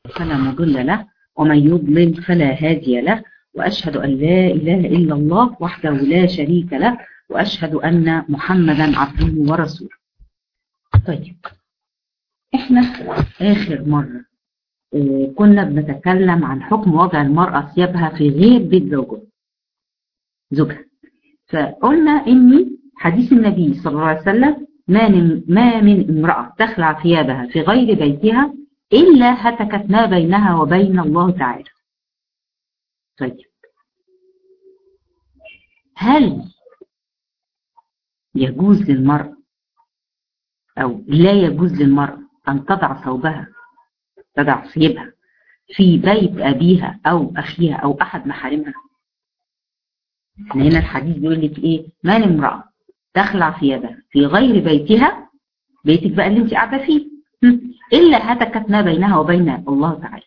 فلا مضل له ومن يضلل فلا هادي له، وأشهد أن لا إله إلا الله وحده لا شريك له، وأشهد أن محمدا عبده ورسوله. طيب، احنا آخر مرة كنا بنتكلم عن حكم وضع المرأة ثيابها في غير بيت زوجها، فقلنا إن حديث النبي صلى الله عليه وسلم ما من امرأة تخلع ثيابها في غير بيتها إلا هتكت ما بينها وبين الله تعالى. طيب، هل يجوز للمرأة أو لا يجوز للمرأة أن تضع ثيابها في بيت أبيها أو أخيها أو أحد محارمها؟ هنا الحديث بيقول لك إيه؟ ما من امرأة تخلع ثيابها في غير بيتها، بيتك بقى اللي انت قاعدة فيه، إلا هتكت ما بينها وبين الله تعالى.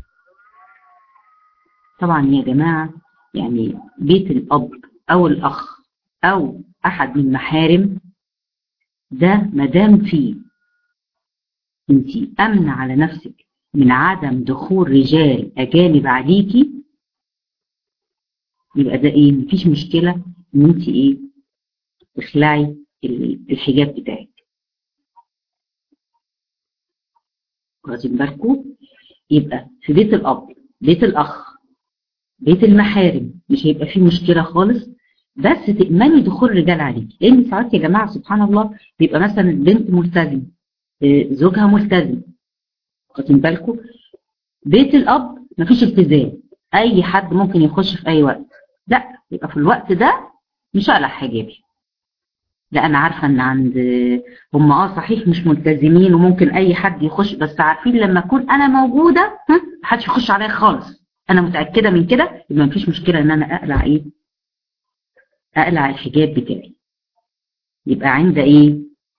طبعا يا جماعة، يعني بيت الأب أو الأخ أو أحد من المحارم ده مدام فيه انت أمنة على نفسك من عدم دخول رجال أجانب عليكي، يبقى ده إيه؟ مفيش مشكلة إن انت إيه؟ تخلعي الحجاب بتاعك. واخدين بالكم؟ يبقى في بيت الأب، بيت الأخ، بيت المحارم مش هيبقى فيه مشكلة خالص، بس تأمني دخول رجال عليك. لأن ساعات يا جماعة سبحان الله بيبقى مثلا البنت ملتزمة، زوجها ملتزم، واخدين بالكم؟ بيت الأب مفيش التزام، أي حد ممكن يخش في أي وقت، لا، يبقى في الوقت ده مش هقلع حجابي. لا، أنا عارفة إن عند هم صحيح مش ملتزمين وممكن أي حد يخش، بس عارفين لما أكون أنا موجودة محدش يخش عليا خالص، أنا متأكدة من كده، يبقى مفيش مشكلة إن أنا أقلع إيه؟ أقلع الحجاب بتاعي. يبقى عند إيه؟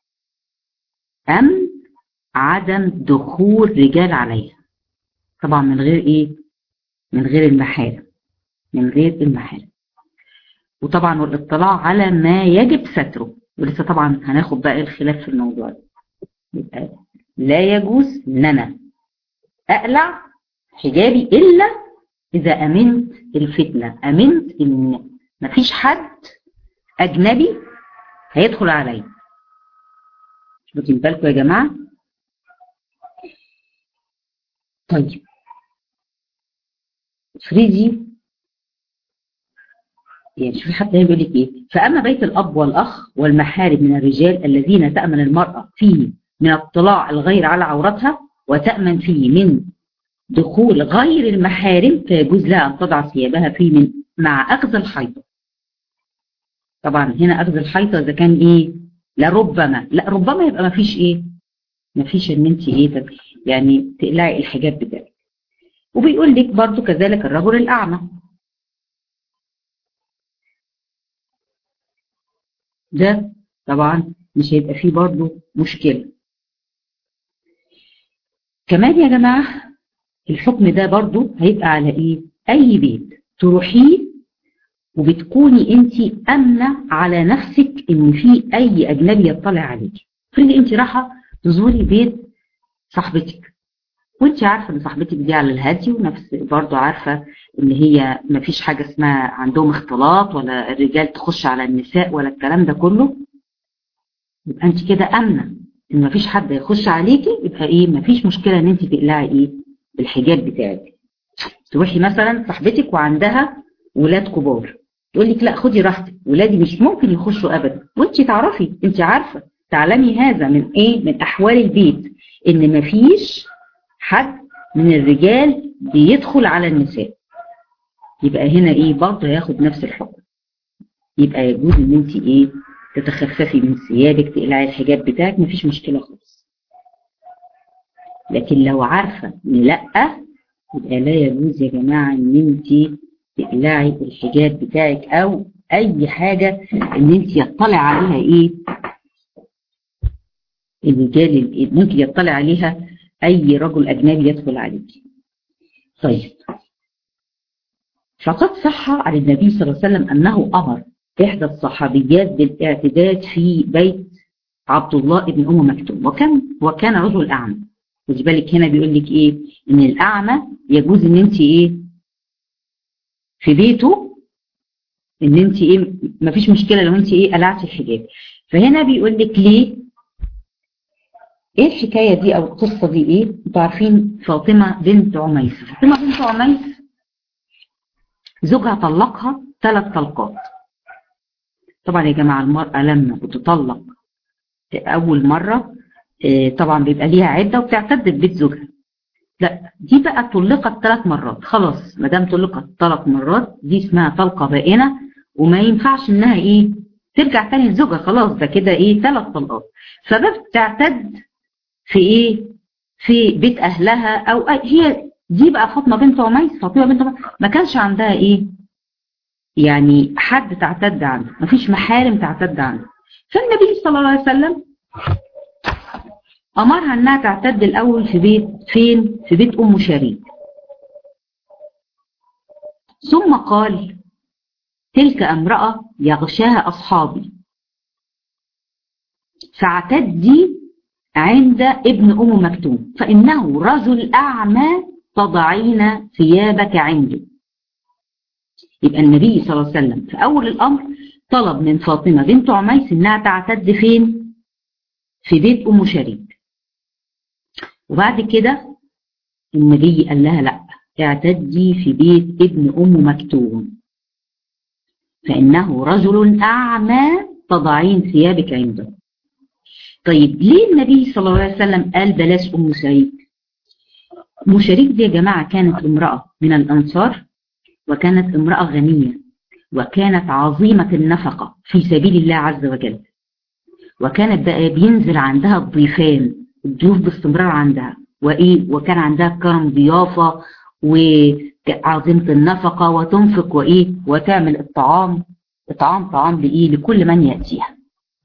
أمن عدم دخول رجال عليها، طبعا من غير إيه؟ من غير المحارم، من غير المحارم. وطبعا والاطلاع على ما يجب ستره، ولسه طبعا هناخد بقى الخلاف في الموضوع ده. يبقى لا يجوز ان انا اقلع حجابي الا اذا امنت الفتنه، امنت ان مفيش حد اجنبي هيدخل عليا. واخدين بالكم يا جماعه؟ طيب، افرضي يعني شوفي حتى بيقول لك ايه: فاما بيت الاب والاخ والمحارم من الرجال الذين تامن المراه فيه من اطلاع الغير على عورتها وتامن فيه من دخول غير المحارم، فيجوز لها ان تضع ثيابها فيه مع اخذ الحيطه. طبعا هنا اخذ الحيطه اذا كان ايه؟ لا ربما يبقى ما فيش ايه؟ ما فيش ان انت ايه يعني تقلعي الحجاب بتاعك. وبيقول لك برضو كذلك الرجل الاعمى، ده طبعا مش هيبقى فيه برضو مشكله. كمان يا جماعه الحكم ده برضو هيبقى على ايه؟ اي بيت تروحيه وبتكوني انت امنه على نفسك ان في اي اجنبي يطلع عليكي. افرضي انت رايحه تزوري بيت صاحبتك، وانت عارفه ان صاحبتك دي على الهادي، ونفس برضو عارفه ان هي ما فيش حاجه اسمها عندهم اختلاط ولا الرجال تخش على النساء ولا الكلام ده كله، يبقى انت كده امنه ان ما فيش حد يخش عليكي، يبقى ايه؟ ما فيش مشكله ان انت تقلعي ايه؟ الحجاب بتاعك. تروحي مثلا صاحبتك وعندها ولاد كبار، تقول لك لا خدي راحتك، ولادي مش ممكن يخشوا ابدا، وانت تعرفي، انت عارفه تعلمي هذا من ايه؟ من احوال البيت، ان مفيش حد من الرجال بيدخل على النساء. يبقى هنا ايه؟ برضه هياخد نفس الحكم. يبقى يجوز ان انت ايه؟ تتخففي من ثيابك، تقلعي الحجاب بتاعك، مفيش مشكله خالص. لكن لو عارفه ان لا، يبقى لا يجوز يا جماعه ان انت تقلعي الحجاب بتاعك او اي حاجة ان انت يطلع عليها ايه؟ الرجال ممكن يطلع عليها اي رجل اجنبي يدخل عليك. طيب، فقد صح عن النبي صلى الله عليه وسلم انه امر احدى الصحابيات بالاعتداد في بيت عبد الله بن ام مكتوم، وكان رجل اعمى، خدي بالك هنا بيقول لك ايه؟ ان الاعمى يجوز ان انت ايه في بيته، ان انت ايه مفيش مشكله لو انت ايه قلعتي الحجاب. فهنا بيقول لك ليه؟ ايه الحكايه دي او القصه دي ايه؟ انتوا عارفين فاطمه بنت عميس. فاطمه بنت عميس زوجها طلقها 3 طلقات. طبعا يا جماعه المراه لما بتطلق اول مره طبعا بيبقى ليها عده وبتعتد ببيت زوجها. لا دي بقى طلقت 3 مرات، خلاص ما دام طلقت 3 مرات دي اسمها طلقه بائنه، وما ينفعش انها ايه ترجع تاني لزوجها، خلاص ده كده ايه 3 طلقات. فبتعتد في ايه؟ في بيت اهلها او هي دي بقى فاطمه بنت عميس. فاطمه بنت عميس ما كانش عندها ايه يعني حد تعتد عنه، ما فيش محارم تعتد عنه. فالنبي صلى الله عليه وسلم امرها انها تعتد الاول في بيت فين؟ في بيت ام شريك. ثم قال تلك امراه يغشاها اصحابي فاعتدي عند ابن ام مكتوم فانه رجل اعمى تضعين ثيابك عنده. يبقى النبي صلى الله عليه وسلم في اول الامر طلب من فاطمه بنت عميس انها تعتد فين؟ في بيت ام شريك. وبعد كده النبي قال لها لا، اعتدي في بيت ابن ام مكتوم فانه رجل اعمى تضعين ثيابك عنده. طيب ليه النبي صلى الله عليه وسلم قال بلاش ام شريك؟ ام شريك دي يا جماعه كانت امراه من الانصار، وكانت امراه غنيه، وكانت عظيمه النفقه في سبيل الله عز وجل، وكانت بقى بينزل عندها الضيفان، الضيوف باستمرار عندها، وايه وكان عندها كرم ضيافه وعظيمه النفقه، وتنفق وايه وتعمل الطعام طعام لايه لكل من ياتيها.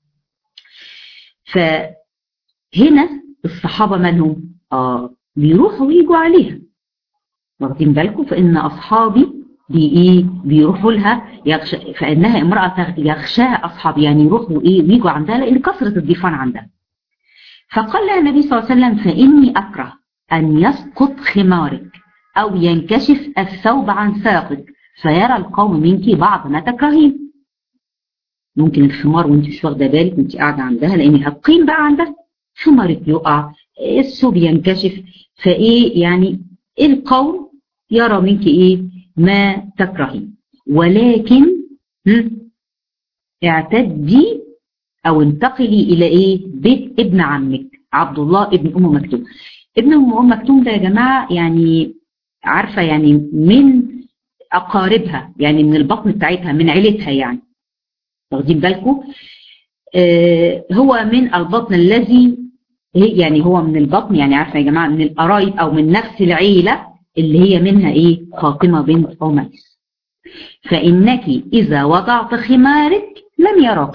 فهنا الصحابه مالهم؟ بيروحوا ويجوا عليها، واخدين بالكم؟ فان اصحابي بيروحوا لها فانها امراه يغشاها اصحابي، يعني يروحوا ايه ويجوا عندها لان كثره الضيفان عندها. فقال لها النبي صلى الله عليه وسلم فاني اكره ان يسقط خمارك او ينكشف الثوب عن ساقك فيرى القوم منك بعض ما تكرهين. ممكن الخمار وانت مش واخده بالك وانت قاعده عندها لان هتقيم بقى عندها، خمارك يقع، الثوب ينكشف، فايه يعني القوم يرى منك ايه ما تكرهين. ولكن اعتدي او انتقلي الى ايه بيت ابن عمك عبد الله ابن ام مكتوم. ابن ام مكتوم ده يا جماعه يعني عارفه يعني من اقاربها، يعني من البطن بتاعتها من عيلتها، يعني واخدين بالكم؟ هو من البطن الذي يعني هو من البطن، يعني عارفه يا جماعه من القرايب او من نفس العيله اللي هي منها ايه فاطمه بنت عميس. فانك اذا وضعت خمارك لم يراك،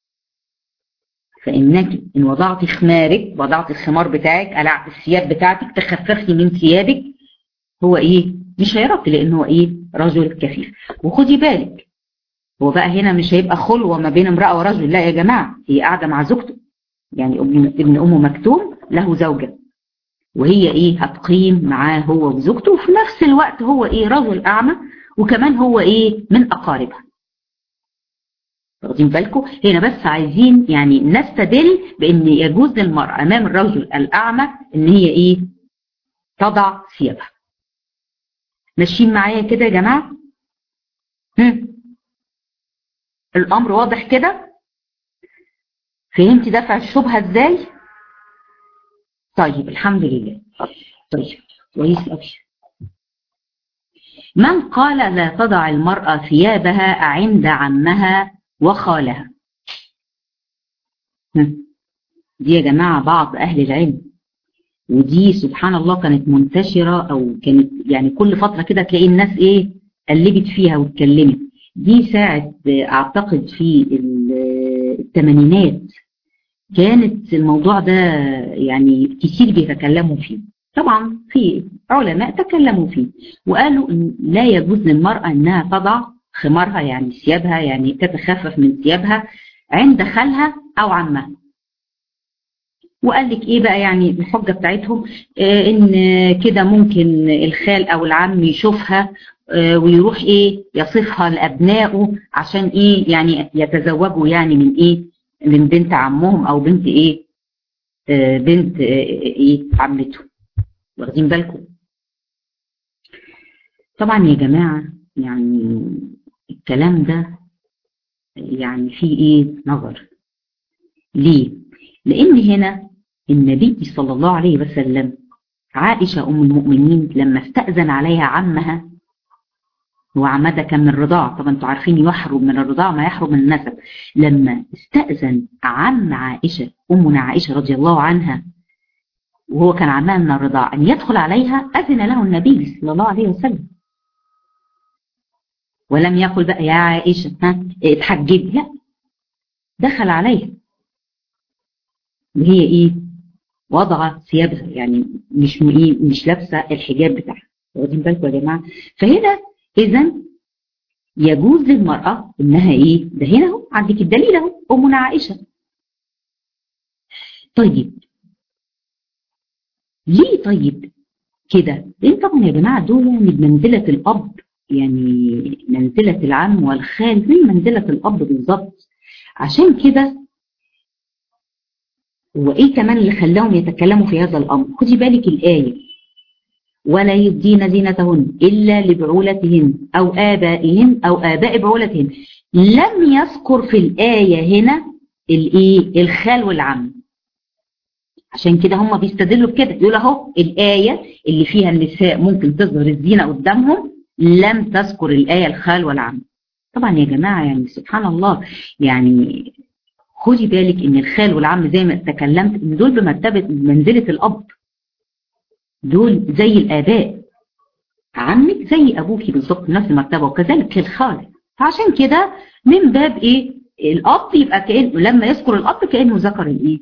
فانك ان وضعت خمارك، وضعت الخمار بتاعك، قلعت الثياب بتاعتك، تخففتي من ثيابك، هو ايه مش هيراك لان هو ايه رجل كفيف. وخدي بالك هو بقى هنا مش هيبقى خلوه ما بين امراه ورجل، لا يا جماعه هي قاعده مع زوجته، يعني ابن ام مكتوم له زوجه وهي ايه هتقيم معاه هو وزوجته، وفي نفس الوقت هو ايه رجل اعمى وكمان هو ايه من اقاربها. واخدين بالكم؟ هنا بس عايزين يعني نستدل بان يجوز للمرأة امام الرجل الاعمى ان هي ايه تضع ثيابها. ماشيين معايا كده يا جماعه؟ الامر واضح كده؟ فهمتي دفع الشبهه ازاي؟ طيب الحمد لله. طيب كويس قوي. من قال لا تضع المرأة ثيابها عند عمها وخالها؟ دي يا جماعة بعض أهل العلم، ودي سبحان الله كانت منتشرة أو كانت يعني كل فترة كده تلاقي الناس إيه قلبت فيها واتكلمت. دي ساعة أعتقد في الثمانينات كانت الموضوع ده يعني كتير بيتكلموا فيه. طبعا في علماء تكلموا فيه وقالوا إن لا يجوز للمرأة إنها تضع خمارها يعني ثيابها، يعني تتخفف من ثيابها عند خالها أو عمها. وقال لك ايه بقى يعني الحجه بتاعتهم؟ ان كده ممكن الخال او العم يشوفها ويروح ايه يصفها لابنائه عشان ايه يعني يتزوجوا يعني من ايه من بنت عمهم او بنت ايه بنت ايه عمته. واخدين بالكم؟ طبعا يا جماعه يعني الكلام ده يعني فيه ايه نظر. ليه؟ لان هنا النبي صلى الله عليه وسلم عائشه ام المؤمنين لما استأذن عليها عمها، وعمدها كان من الرضاعة، طبعا انتوا عارفين يحرم من الرضاعة ما يحرم من النسب. لما استأذن عم عائشة أمنا عائشة رضي الله عنها وهو كان عمها من الرضاعة أن يدخل عليها، أذن له النبي صلى الله عليه وسلم، ولم يقل بقى يا عائشة ها اتحجبي، لا، دخل عليها وهي ايه وضع ثيابها، يعني مش لابسة الحجاب بتاعها. واخدين بالكم يا جماعة؟ فهنا إذا يجوز للمرأة انها ايه ده هنا اهو عندك الدليل اهو امنا عائشة. طيب ليه طيب كده؟ لان طبعا يا جماعة دول يعني بمنزلة الاب، يعني منزلة العم والخال زي منزلة الاب بالظبط. عشان كده وايه كمان اللي خلاهم يتكلموا في هذا الامر؟ خدي بالك الايه ولا يبدين زينتهن الا لبعولتهن او ابائهن او اباء بعولتهن. لم يذكر في الايه هنا الايه الخال والعم. عشان كده هم بيستدلوا بكده، يقول اهو الايه اللي فيها النساء ممكن تظهر الزينه قدامهم لم تذكر الايه الخال والعم. طبعا يا جماعه يعني سبحان الله، يعني خدي بالك ان الخال والعم زي ما تكلمت ان دول بمرتبه منزله الاب، دول زي الاباء، عمك زي ابوكي بالظبط نفس المرتبه، وكذلك الخال. فعشان كده من باب ايه الاب يبقى كانه لما يذكر الاب كانه ذكر الايه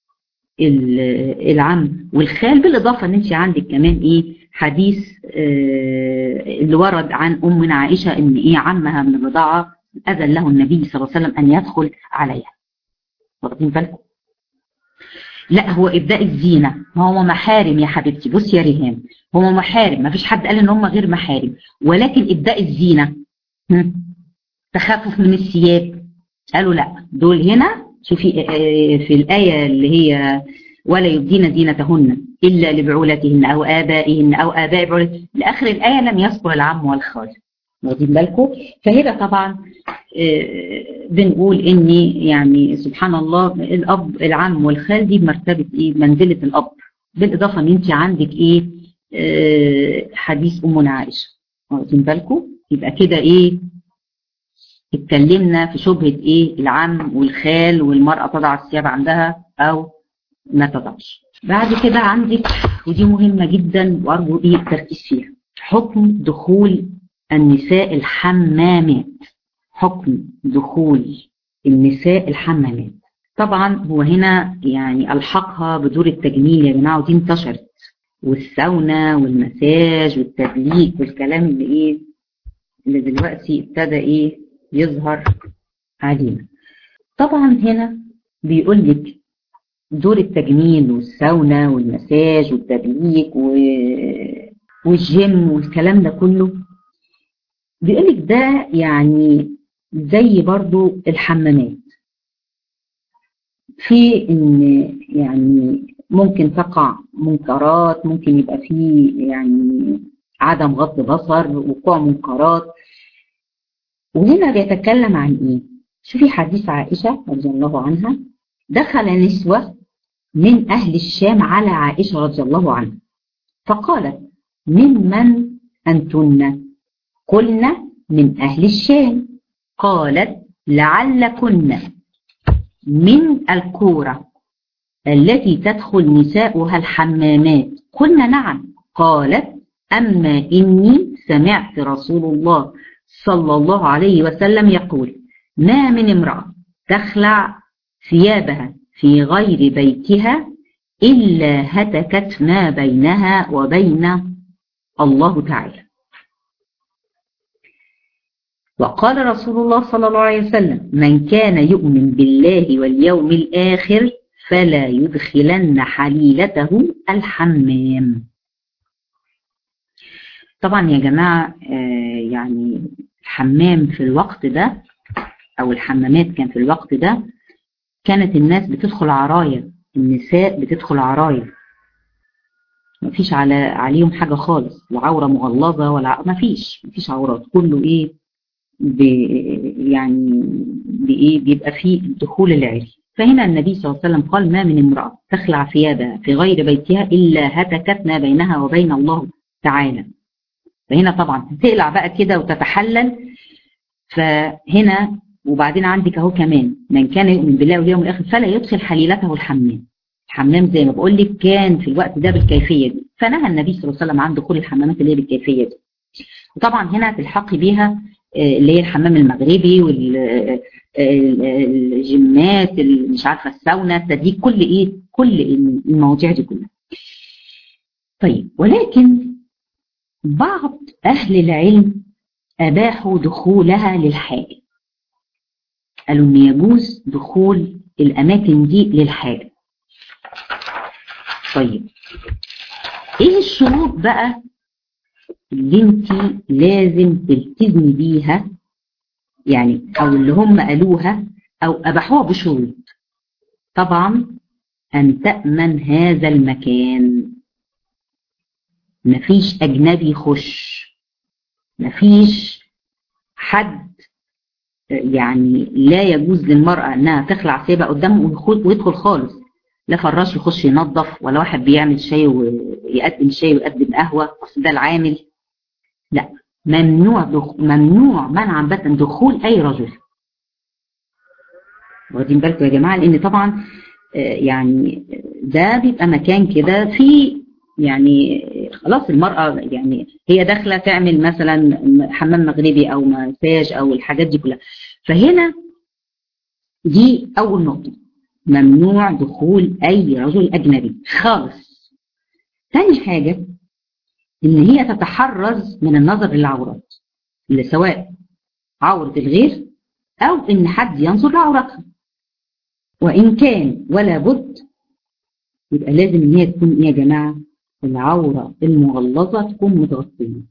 العم والخال، بالاضافه ان انت عندك كمان ايه حديث اللي ورد عن امنا عائشه ان ايه عمها من الرضاعه اذن له النبي صلى الله عليه وسلم ان يدخل عليها. واخدين بالكم؟ لا هو ابداء الزينه، ما هو محارم يا حبيبتي. بصي يا ريهام، هو محارم، ما فيش حد قال ان هم غير محارم، ولكن ابداء الزينه تخفف من الثياب، قالوا لا دول هنا. شوفي في الايه اللي هي ولا يبدين زينتهن الا لبعولتهن او ابائهن او اباء بعولتهن لاخر الايه لم يذكر العم والخال. واخدين بالكم؟ فهنا طبعا بنقول ان يعني سبحان الله الاب العم والخال دي بمرتبه ايه منزله الاب، بالاضافه ان انت عندك ايه حديث امنا عائشه. واخدين بالكم؟ يبقى كده ايه اتكلمنا في شبهه ايه العم والخال، والمراه تضع الثياب عندها او ما تضعش. بعد كده عندك ودي مهمه جدا وارجو ايه التركيز فيها، حكم دخول النساء الحمامات. حكم دخول النساء الحمامات. طبعا هو هنا يعني الحقها بدور التجميل يا جماعه، ودي انتشرت، والساونا والمساج والتدليك والكلام اللي ايه اللي دلوقتي ابتدى ايه يظهر علينا. طبعا هنا بيقول لك دور التجميل والساونا والمساج والتدليك والجيم والكلام ده كله، بيقول لك ده يعني زي برضو الحمامات، في ان يعني ممكن تقع منكرات، ممكن يبقى فيه يعني عدم غض بصر، وقوع منكرات. وهنا بيتكلم عن ايه؟ شوفي حديث عائشة رضي الله عنها، دخل نسوة من اهل الشام على عائشة رضي الله عنها فقالت ممن انتن؟ قلنا من اهل الشام. قالت لعلكن من الكورة التي تدخل نساؤها الحمامات. قلنا نعم. قالت أما إني سمعت رسول الله صلى الله عليه وسلم يقول ما من امرأة تخلع ثيابها في غير بيتها إلا هتكت ما بينها وبين الله تعالى. وقال رسول الله صلى الله عليه وسلم من كان يؤمن بالله واليوم الآخر فلا يدخلن حليلته الحمام. طبعا يا جماعة يعني الحمام في الوقت ده أو الحمامات كان في الوقت ده كانت الناس بتدخل عرايا، النساء بتدخل عرايا، مفيش عليهم حاجة خالص، لا عورة مغلظة ولا مفيش عورات، كله إيه يعني بإيه بيبقى فيه دخول العري. فهنا النبي صلى الله عليه وسلم قال ما من امرأة تخلع ثيابها في غير بيتها إلا هتكت ما بينها وبين الله تعالى. فهنا طبعا تقلع بقى كده وتتحلل. فهنا وبعدين عندك اهو كمان من كان يؤمن بالله واليوم الاخر فلا يدخل حليلته الحمام. الحمام زي ما بقول لك كان في الوقت ده بالكيفيه دي، فنهى النبي صلى الله عليه وسلم عن دخول الحمامات اللي هي بالكيفيه دي. وطبعا هنا تلحقي بيها اللي هي الحمام المغربي والجيمات مش عارفه الساونا التدليك كل المواضيع دي كلها. طيب ولكن بعض اهل العلم اباحوا دخولها للحاجه، قالوا ان يجوز دخول الاماكن دي للحاجه. طيب ايه الشروط بقى اللي انت لازم تلتزمي بيها يعني، او اللي هم قالوها او اباحوها بشروط؟ طبعا ان تأمن هذا المكان، مفيش اجنبي يخش، مفيش حد، يعني لا يجوز للمرأة انها تخلع ثيابها قدامه ويدخل خالص، لا فراش يخش ينظف ولا واحد بيعمل شاي ويقدم شاي ويقدم قهوة اصل ده العامل، لا، ممنوع منعا باتا دخول اي رجل. واخدين بالكم يا جماعة؟ لان طبعا يعني ده بيبقى مكان كده في يعني خلاص المرأة يعني هي داخلة تعمل مثلا حمام مغربي او مساج او الحاجات دي كلها. فهنا دي اول نقطة، ممنوع دخول اي رجل اجنبي خالص. ثاني حاجة ان هي تتحرز من النظر للعورات، اللي سواء عورة الغير او ان حد ينظر لعورتها، وان كان ولا بد يبقى لازم ان هي تكون ايه يا جماعة؟ العورة المغلظة تكون متغطية.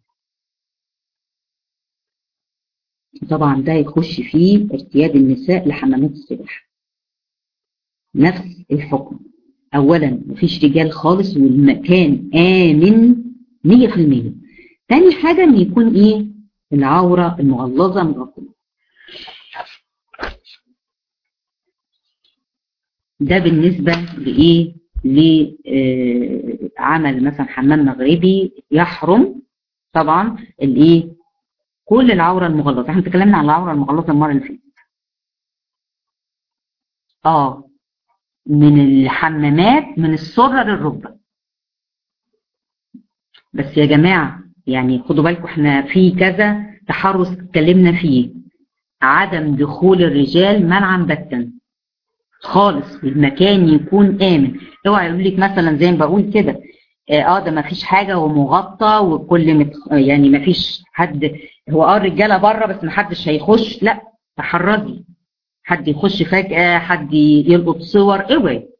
طبعا ده يخش فيه ارتياد النساء لحمامات السباحة، نفس الحكم. اولا مفيش رجال خالص والمكان امن 100%. تاني حاجة ان يكون ايه؟ العورة المغلظة مغطية. ده بالنسبة لايه؟ لعمل مثلا حمام مغربي يحرم طبعا الايه؟ كل العورة المغلظة. احنا اتكلمنا عن العورة المغلظة المرة اللي فاتت. من الحمامات من السرة للركبة. بس يا جماعة يعني خدوا بالكم احنا في كذا تحرز اتكلمنا فيه، عدم دخول الرجال منعا باتا خالص، والمكان يكون آمن. اوعى يقول لك مثلا زي ما بقول كده ده ما فيش حاجة ومغطى وكل يعني ما فيش حد، هو الرجالة بره بس ما حدش هيخش، لا تحرزي، حد يخش فجأة، حد يلقط صور، اوعي.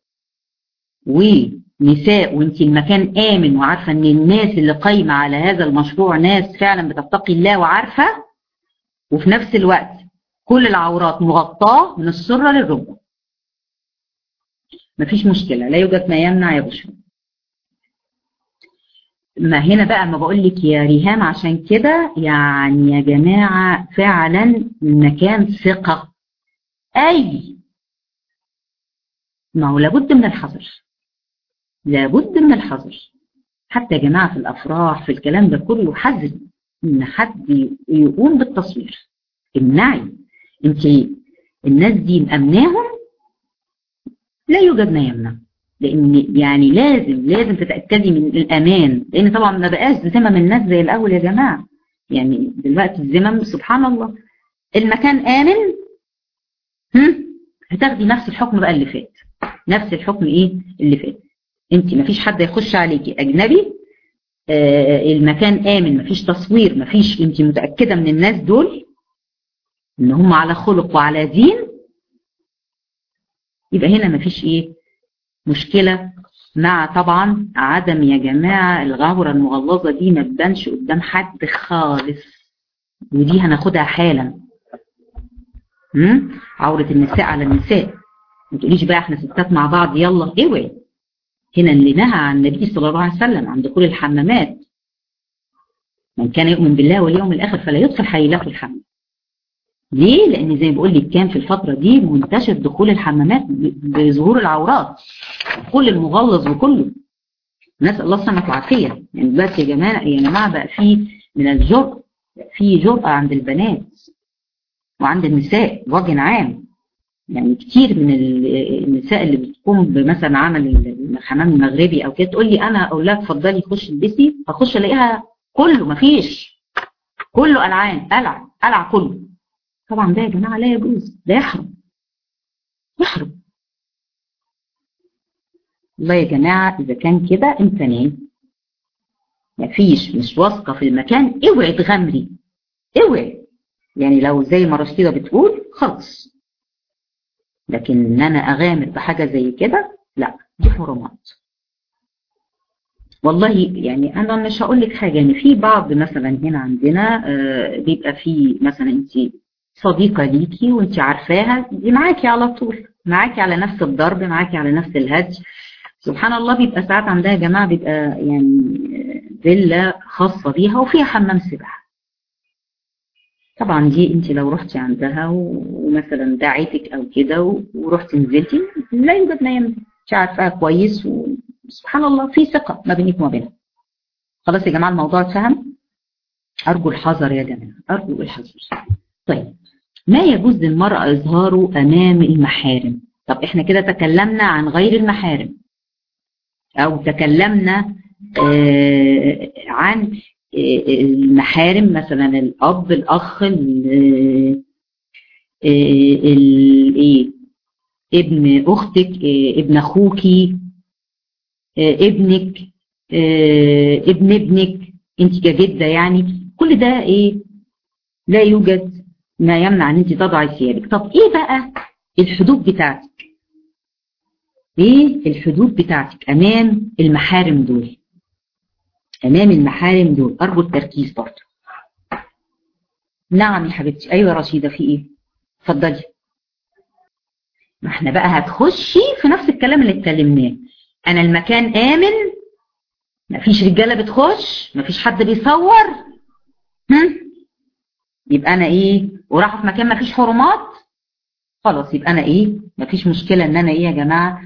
ونساء وانت المكان آمن وعارفة ان الناس اللي قايمة على هذا المشروع ناس فعلا بتتقي الله وعارفة، وفي نفس الوقت كل العورات مغطاة من السرة للركبة، مفيش مشكلة، لا يوجد ما يمنع يا بشرى. ما هنا بقى ما بقول لك يا ريهام، عشان كده يعني يا جماعة فعلا المكان ثقة، ما هو لابد من الحذر، لابد من الحذر. حتى يا جماعة في الأفراح في الكلام ده كله حذر إن حد يقوم بالتصوير، امنعي. انت الناس دي مأمناهم، لا يوجد ما يمنع، لأن يعني لازم تتأكدي من الأمان، لأن طبعا ما بقاش زمم الناس زي الأول يا جماعة. يعني دلوقتي الزمم سبحان الله، المكان آمن هتاخدي نفس الحكم بقى اللي فات، نفس الحكم اللي فات. انت ما فيش حد يخش عليكي أجنبي، المكان آمن، مفيش تصوير، مفيش، انت متأكدة من الناس دول ان هم على خلق وعلى دين، يبقى هنا مفيش مشكلة مع طبعا عدم يا جماعة العورة المغلظة دي ما تبانش قدام حد خالص، ودي هناخدها حالا. عورة النساء على النساء، ما تقوليش بقى احنا ستات مع بعض يلا اوعي. هنا اللي نهى عن النبي صلى الله عليه وسلم عن دخول الحمامات، من كان يؤمن بالله واليوم الآخر فلا يدخل حيلات الحمام. ليه؟ لأن زي ما بقول لك كان في الفترة دي منتشر دخول الحمامات بظهور العورات، كل المغلظ وكله. نسأل الله السلامة والعافية. يعني دلوقتي يا جماعة بقى في من الجرأة، في جرأة عند البنات وعند النساء بوجه عام. يعني كتير من النساء اللي بتقوم بمثلا عمل الحمام المغربي او كده تقول لي انا اقول لها اتفضلي خشي البسي، فاخش الاقيها كله مفيش، كله قلعان، قلع كله. طبعا ده يا جماعه لا يجوز، ده يحرم. والله يا جماعه اذا كان كده امكانيه مفيش، مش واثقه في المكان، اوعي تغامري، اوعي. يعني لو زي ما رشيده بتقول خلاص، لكن ان انا اغامر بحاجه زي كده لا، دي حرمات. والله يعني انا مش هقول لك حاجه، يعني في بعض مثلا هنا عندنا بيبقى في مثلا انت صديقه ليكي وانت عارفاها، دي معاكي على طول، معاكي على نفس الضرب، معاكي على نفس الهج. سبحان الله بيبقى ساعات عندها يا جماعه بيبقى يعني فيلا خاصه بيها وفيها حمام سباحه. طبعا دي انت لو رحتي عندها ومثلا دعيتك او كده ورحتي نزلتي لا يوجد ما يمنع، انت عارفاها كويس وسبحان الله في ثقه ما بينك وما بينها. خلاص يا جماعه الموضوع اتفهم؟ ارجو الحذر يا جماعه، ارجو الحذر. طيب، ما يجوز للمرأة إظهاره أمام المحارم. طب إحنا كده تكلمنا عن غير المحارم، أو تكلمنا عن المحارم مثلا الأب، الأخ، ابن أختك، ابن أخوكي، ابنك، ابن ابنك، أنت كجدة يعني. كل ده لا يوجد ما يمنع ان انت تضعي ثيابك. طب ايه بقى الحدود بتاعتك؟ ايه الحدود بتاعتك امام المحارم دول؟ امام المحارم دول ارجو التركيز برضه. نعم يا حبيبتي. ايوه رشيده، في ايه؟ اتفضلي. ما احنا بقى هتخشي في نفس الكلام اللي اتكلمناه. انا المكان امن، مفيش رجاله بتخش، مفيش حد بيصور، يبقى انا وراحه في مكان مفيش حرمات، خلاص يبقى انا مفيش مشكله ان انا يا جماعه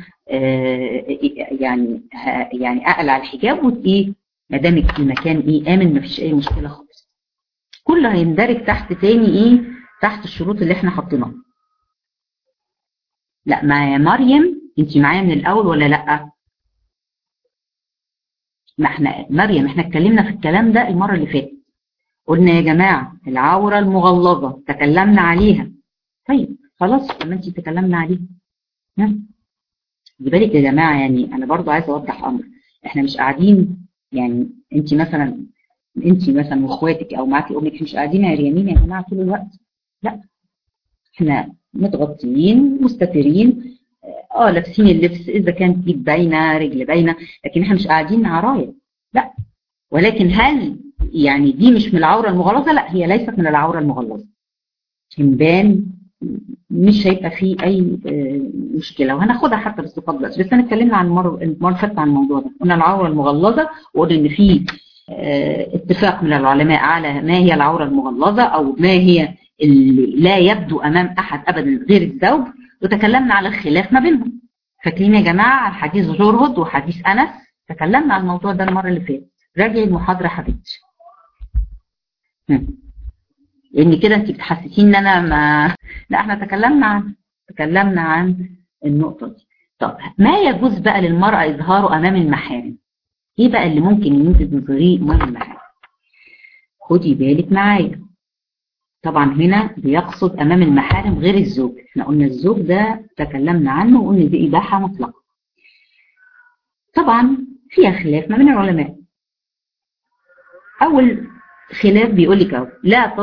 يعني اقلع الحجاب ما دام المكان امن مفيش اي مشكله خالص. كله هيندرج تحت تاني تحت الشروط اللي احنا حاطينها. لا ما يا مريم انت معايا من الاول ولا لا؟ ما احنا مريم احنا اتكلمنا في الكلام ده المره اللي فاتت، قلنا يا جماعه العوره المغلظه تكلمنا عليها. طيب خلاص لما انت تكلمنا عليها خدي بالك يا جماعه، يعني انا برضو عايزه اوضح امر. احنا مش قاعدين يعني انت مثلا واخواتك او معاكي امك مش قاعدين عريانين يا جماعه طول الوقت، لا احنا متغطيين مستترين، لابسين اللبس اذا كانت ايد باينه رجل باينه، لكن احنا مش قاعدين عرايا لا. ولكن هل يعني دي مش من العوره المغلظه؟ لا هي ليست من العوره المغلظه، تنبان مش هيبقى فيه اي مشكله، وهناخدها حتى بالصفات بس انا اتكلمنا عن المره اللي فاتت عن الموضوع ده. قلنا العوره المغلظه وقلنا ان في اتفاق من العلماء على ما هي العوره المغلظه او ما هي اللي لا يبدو امام احد ابدا غير الزوج، وتكلمنا على الخلاف ما بينهم. فاكرين يا جماعه عن حديث جرهد وحديث انس؟ تكلمنا عن الموضوع ده المره اللي فاتت، راجعي المحاضره حبيبتي. لان كده انت بتحسسين ان انا لا احنا تكلمنا عن النقطه دي. طب ما يجوز بقى للمراه اظهاره امام المحارم؟ ايه بقى اللي ممكن ان انت تظهريه امام المحارم؟ خدي بالك معايا، طبعا هنا بيقصد امام المحارم غير الزوج. احنا قلنا الزوج ده تكلمنا عنه وقلنا دي اباحه مطلقه. طبعا فيها خلاف ما بين العلماء. اول خلاف بيقول لك اهو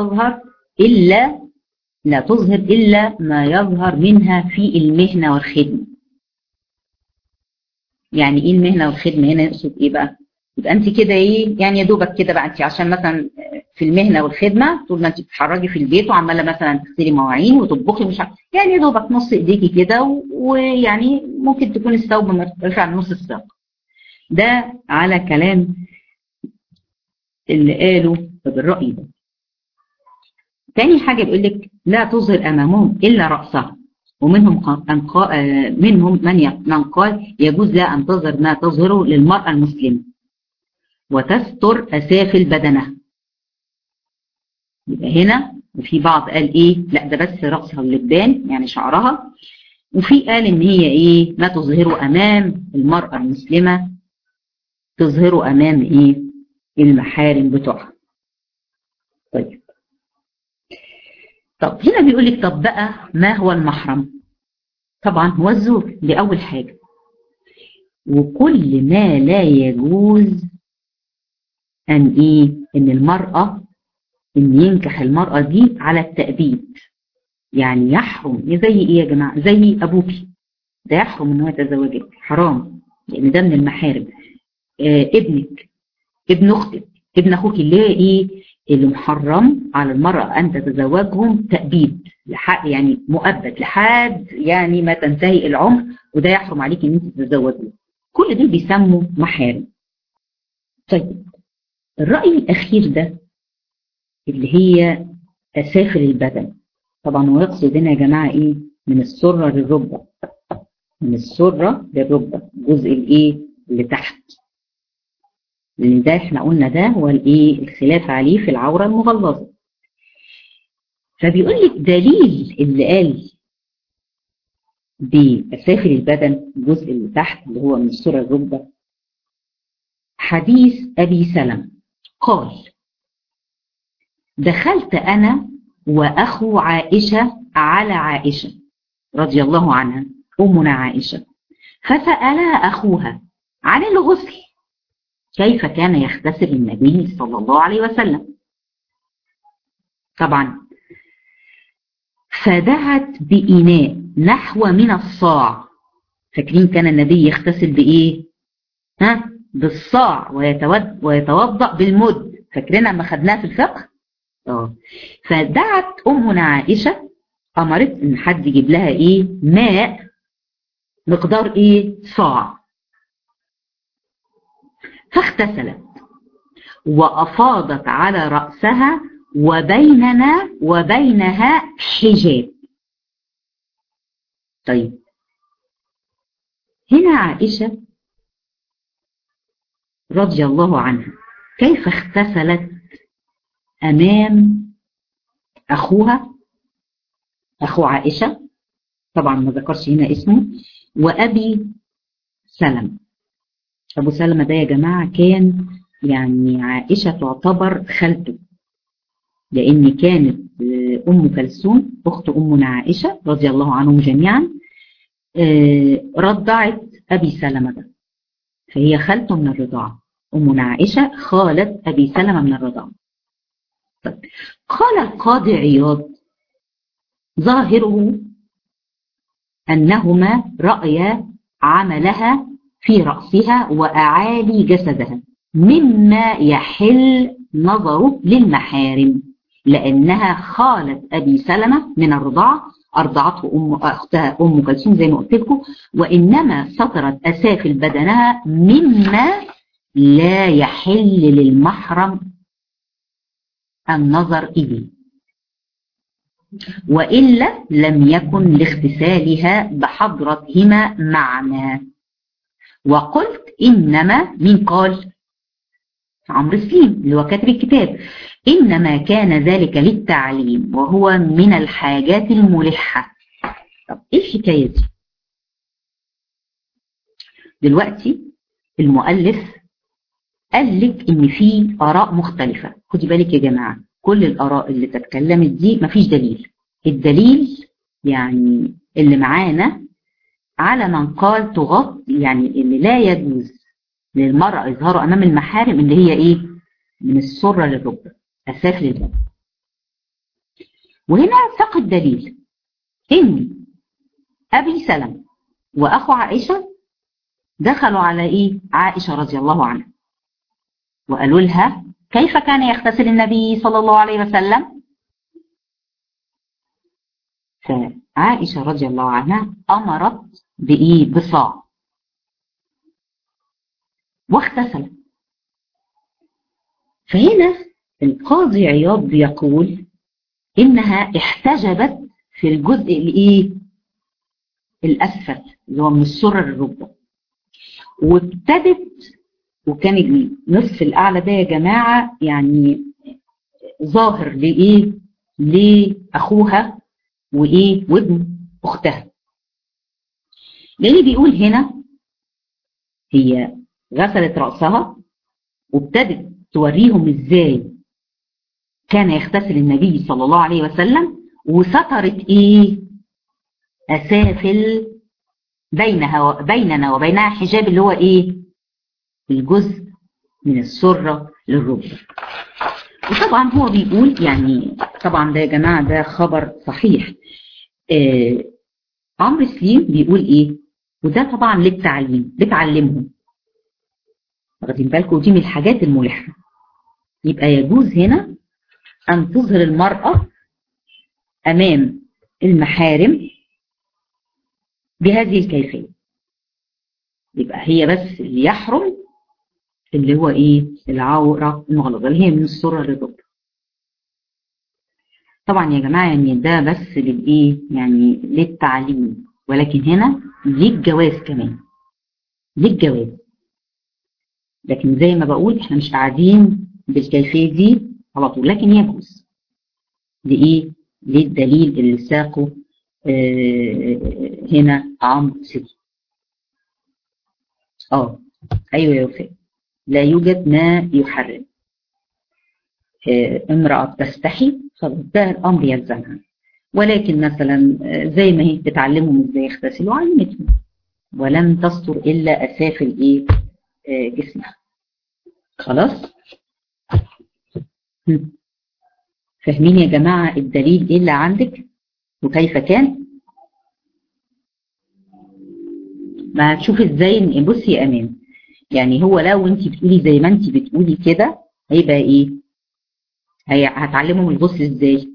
لا تظهر إلا ما يظهر منها في المهنة والخدمة. يعني ايه المهنه والخدمه هنا؟ يقصد ايه بقى؟ يبقى انت كده ايه يعني، يا دوبك كده بقى انت عشان مثلا في المهنه والخدمه طول ما انت بتتحركي في البيت وعماله مثلا تغسلي مواعين وتطبخي مش عارفه، يعني يا دوبك نص ايديكي كده ويعني ممكن تكون الثوب مرتفع نص الساق. ده على كلام اللي قالوا بالرأي ده. تاني حاجه بيقول لك لا تظهر امامهم الا راسها، ومنهم منهم من قال يجوز لها ان تظهر ما تظهره للمراه المسلمه وتستر اسافل بدنها. يبقى هنا وفي بعض قال ايه لا ده بس راسها اللي تبان يعني شعرها، وفي قال ان هي ايه ما تظهره امام المراه المسلمه، تظهره امام ايه المحارم بتوعها. طب هنا بيقول لك طب بقى ما هو المحرم؟ طبعا هو الزوج دي اول حاجه، وكل ما لا يجوز ان ايه ان المراه ان ينكح المراه دي على التأبيد. يعني يحرم زي ايه يا جماعه؟ زي ابوكي ده يحرم ان هو يتزوجك، حرام لان ده من المحارم. ابنك، ابن اختك، ابن اخوك، اللي هي ايه اللي محرم على المراه ان تتزوجهم تأبيد يعني مؤبد لحد يعني ما تنتهي العمر، وده يحرم عليك ان انت تتزوجيه. كل دول بيسموا محارم. طيب الرأي الأخير ده اللي هي أسافل البدن، طبعا هو يقصد هنا يا جماعة إيه؟ من السرة للركبة، من السرة للركبة، الجزء الإيه؟ اللي تحت، لأن ده إحنا قلنا ده هو الإيه؟ الخلاف عليه في العورة المغلظة. فبيقول لك دليل اللي قال بأسافل البدن الجزء اللي تحت اللي هو من السرة للركبة حديث أبي سلمة قال دخلت أنا وأخو عائشة على عائشة رضي الله عنها أمنا عائشة، فسألها أخوها عن الغسل كيف كان يغتسل النبي صلى الله عليه وسلم. طبعا فدعت بإناء نحو من الصاع. فاكرين كان النبي يغتسل بإيه؟ بالصاع ويتوضأ بالمد. فاكرين لما خدناها في الفقه؟ فدعت أمنا عائشة، أمرت إن حد يجيب لها إيه؟ ماء مقدار إيه؟ صاع. فاغتسلت وأفاضت على رأسها وبيننا وبينها حجاب. طيب هنا عائشة رضي الله عنها كيف اغتسلت أمام أخوها، أخو عائشة طبعا ما ذكرش هنا اسمه، وأبي سلمة. أبو سلمة ده يا جماعة كان يعني عائشة تعتبر خالته، لأن كانت أم كلثوم أخت أمنا عائشة رضي الله عنهم جميعا رضعت أبي سلمة ده، فهي خالته من الرضاعة. أمنا عائشة خالة أبي سلمة من الرضاعة. طيب. قال القاضي عياض ظاهره أنهما رأيا عملها في رأسها وأعالي جسدها مما يحل نظره للمحارم، لأنها خالة أبي سلمة من الرضاعة، أرضعته أختها أم كلثوم زي ما قلت لكم، وإنما سترت أسافل بدنها مما لا يحل للمحرم النظر إليه، وإلا لم يكن لاغتسالها بحضرتهما معنى. وقلت إنما من قال عمرو سليم اللي هو كاتب الكتاب إنما كان ذلك للتعليم وهو من الحاجات الملحة. طب إيه الحكاية دي؟ دلوقتي المؤلف قال لك إن في آراء مختلفة. خدي بالك يا جماعة كل الآراء اللي تتكلمت دي مفيش دليل. الدليل يعني اللي معانا على من قال تغطي، يعني اللي لا يجوز للمرأة إظهاره أمام المحارم اللي هي إيه؟ من السرة للركبة، أسافل البدن. وهنا ساق الدليل إن أبي سلمة وأخو عائشة دخلوا على ايه؟ عائشة رضي الله عنها وقالوا لها كيف كان يغتسل النبي صلى الله عليه وسلم؟ فعائشة رضي الله عنها أمرت بإيه؟ بصاع واغتسل. فهنا القاضي عياض بيقول إنها احتجبت في الجزء الإيه؟ الأسفل اللي هو من السرة للركبة، وابتدت، وكان النصف الأعلى ده يا جماعة يعني ظاهر لإيه؟ لأخوها وإيه؟ وابن أختها. لأن بيقول هنا هي غسلت رأسها وابتدت توريهم إزاي كان يغتسل النبي صلى الله عليه وسلم، وسترت إيه؟ أسافل بيننا وبينها حجاب اللي هو إيه؟ الجزء من السرة للركبة. وطبعا هو بيقول يعني طبعا ده يا جماعة ده خبر صحيح. عمرو سليم بيقول ايه؟ وده طبعا للتعليم، بتعلمهم، واخدين بالكم؟ ودي من الحاجات الملحة. يبقى يجوز هنا ان تظهر المرأة امام المحارم بهذه الكيفية. يبقى هي بس اللي يحرم اللي هو ايه؟ العورة المغلظة اللي هي من السرة للركبة. طبعا يا جماعة يعني ده بس للايه؟ يعني للتعليم، ولكن هنا للجواز كمان، للجواز. لكن زي ما بقول احنا مش قاعدين بالكيفية دي على طول، لكن يجوز. لإيه؟ للدليل اللي ساقه هنا عمرو سليم. ايوه يا وفاء، لا يوجد ما يحرم. امرأة تستحي خلاص ده الأمر يلزمها، ولكن مثلا زي ما هي بتعلمهم ازاي يغتسلوا علمتهم، ولم تستر إلا أسافل ايه؟ جسمها. خلاص؟ فاهمين يا جماعة الدليل ايه اللي عندك وكيف كان؟ ما هتشوف ازاي. بصي يا امان، يعني هو لو انت بتقولي زي ما انت بتقولي كده هيبقى ايه؟ هتعلمهم الغسل ازاي؟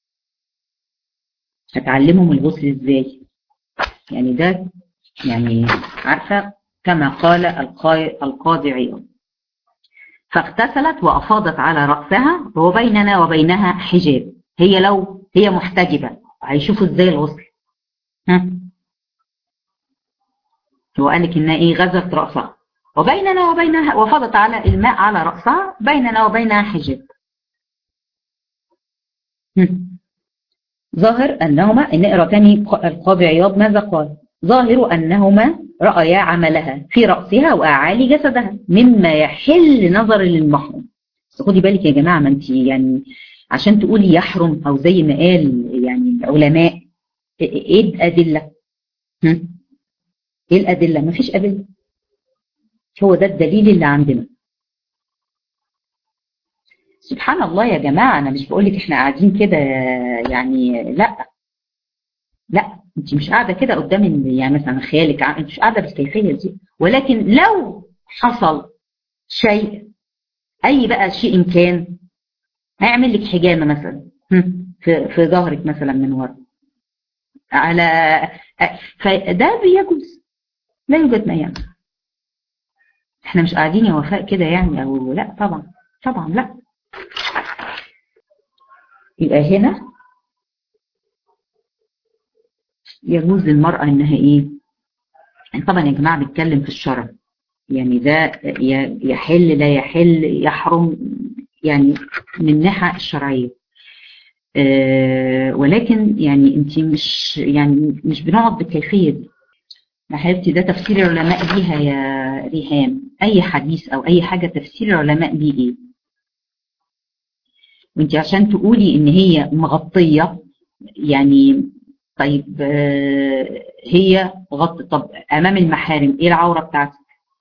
هتعلمهم الغسل ازاي؟ يعني ده يعني عارفة كما قال القاضي عياض، فاغتسلت وأفاضت على رأسها وبيننا وبينها حجاب. هي لو هي محتجبة هيشوفوا ازاي الغسل؟ هو قال لك انها ايه؟ غزت رأسها وبيننا وبينها، وفاضت على الماء على رأسها، بيننا وبينها حجاب. ظاهر أنهما، نقرأ تاني القاضي عياض ماذا قال؟ ظاهر أنهما رأيا عملها في رأسها وأعالي جسدها مما يحل نظر للمحرم. بس خدي بالك يا جماعة، ما انت يعني عشان تقولي يحرم أو زي ما قال يعني العلماء، ايه الأدلة؟ ايه الأدلة؟ ما فيش أدلة. هو ده الدليل اللي عندنا. سبحان الله يا جماعة، أنا مش بقولك إحنا قاعدين كده يعني، لا أنت مش قاعدة كده قدام يعني مثلا خيالك، أنت مش قاعدة بالكيفية دي، ولكن لو حصل شيء، أي بقى شيء إن كان، هيعمل لك حجامة مثلا في ظهرك مثلا من ورا على، فده بيجوز، لا يوجد ما يمنع. إحنا مش قاعدين يا وفاء كده يعني، أو لا طبعا، طبعا لا. يبقى هنا يجوز للمرأة إنها إيه؟ طبعا يا جماعة بيتكلم في الشرع، يعني ده يحل لا يحل يحرم يعني من الناحية الشرعية. ولكن يعني انت مش بنقعد بالكيفية دي يا حبيبتي. ده تفسير العلماء ليها يا ريهام، اي حديث او اي حاجة تفسير العلماء ليه ايه. وانت عشان تقولي ان هي مغطية يعني، طيب هي غطت، طب امام المحارم ايه العورة بتاعتك؟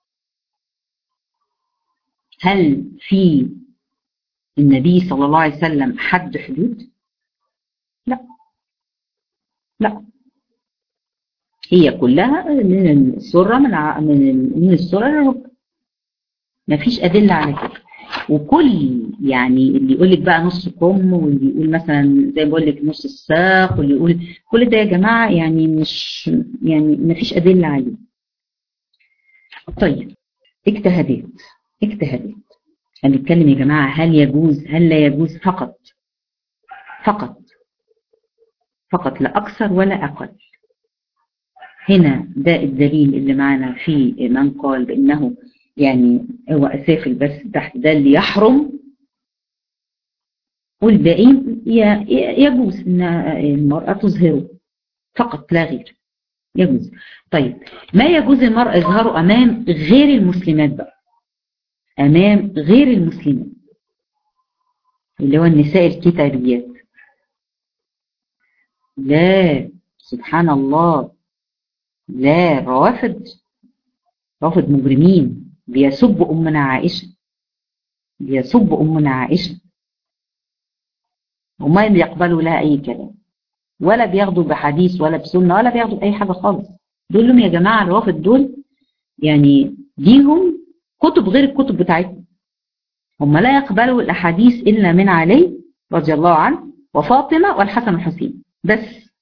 هل في النبي صلى الله عليه وسلم حد حدود؟ لا، لا. هي كلها من السرة من السرة للركبة، مفيش أدلة على كده. وكل يعني اللي يقول لك بقى نص كم، واللي يقول مثلا زي ما بقول لك نص الساق، واللي يقول كل ده يا جماعة يعني مش يعني مفيش أدلة عليه. طيب اجتهادات هنتكلم يا جماعة هل يجوز هل لا يجوز، فقط لا أكثر ولا أقل. هنا ده الدليل اللي معنا في من قال بأنه يعني هو أسافل بس تحت ده اللي يحرم، والباقين يجوز ان المرأة تظهره فقط لا غير، يجوز. طيب ما يجوز المرأة إظهاره أمام غير المسلمات بقى، أمام غير المسلمات اللي هو النساء الكتابيات؟ لا سبحان الله، لا، رافض مجرمين بيسبوا أمنا عائشة وما يقبلوا لها أي كلام، ولا بياخدوا بحديث ولا بسنة ولا بياخدوا بأي حاجة خالص. دول لهم يا جماعة الرافض دول يعني ليهم كتب غير الكتب بتاعتهم. هم لا يقبلوا الأحاديث إلا من علي رضي الله عنه وفاطمة والحسن والحسين بس.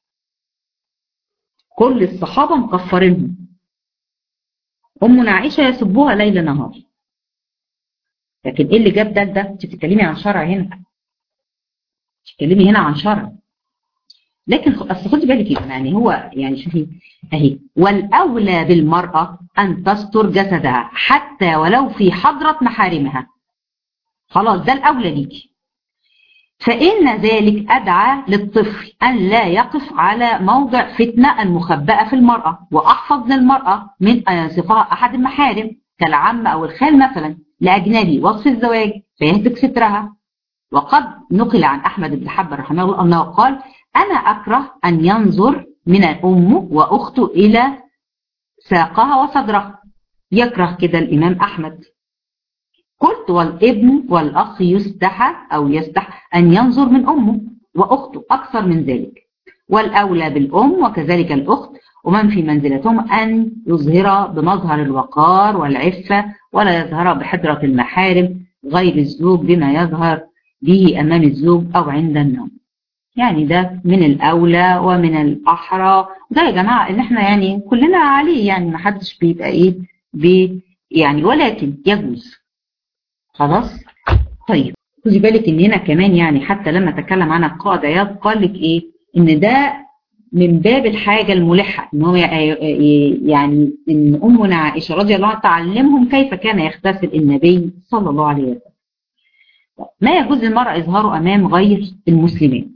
كل الصحابة مكفرينهم، أمنا عائشة يسبوها ليل نهار. لكن إيه اللي جاب ده؟ أنت بتتكلمي عن شرع هنا، بتتكلمي هنا عن شرع. لكن أصل خدي بالك يعني هو يعني شوفي أهي، والأولى بالمرأة أن تستر جسدها حتى ولو في حضرة محارمها. خلاص ده الأولى ليكي. فإن ذلك أدعى للطفل أن لا يقف على موضع فتنة المخبأة في المرأة، وأحفظ للمرأة من أن يصفها أحد المحارم كالعم أو الخال مثلا لأجنبي وصف الزواج فيهتك سترها. وقد نقل عن أحمد بن حنبل رحمه الله أنه قال: أنا أكره أن ينظر من الأم وأخته إلى ساقها وصدرها. يكره كده الإمام أحمد. قلت: والابن والأخ يستحى أن ينظر من أمه وأخته أكثر من ذلك، والأولى بالأم وكذلك الأخت ومن في منزلتهم أن يظهر بمظهر الوقار والعفة، ولا يظهر بحضرة المحارم غير الزوج بما يظهر به أمام الزوج أو عند النوم. يعني ده من الأولى ومن الأحرى، ده يا جماعة اللي احنا يعني كلنا عليه، يعني ما حدش بيبقى ايه يعني، ولكن يجوز. خلاص. طيب خدي بالك ان هنا كمان يعني حتى لما تكلم عن القاضيات قال لك ايه؟ ان ده من باب الحاجة الملحة، ان هو يعني ان أمنا عائشة رضي الله عنها تعلمهم كيف كان يغتسل النبي صلى الله عليه وسلم. ما يجوز للمرأة إظهاره أمام غير المسلمات.